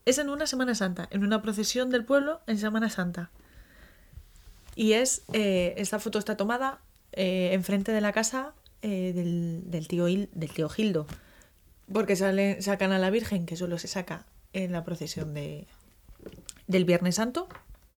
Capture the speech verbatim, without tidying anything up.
Es en una Semana Santa, en una procesión del pueblo en Semana Santa. Y es, eh, esta foto está tomada eh, enfrente de la casa eh, del, del, tío Il- del tío Gildo. Porque sale, sacan a la Virgen, que solo se saca en la procesión de, del Viernes Santo.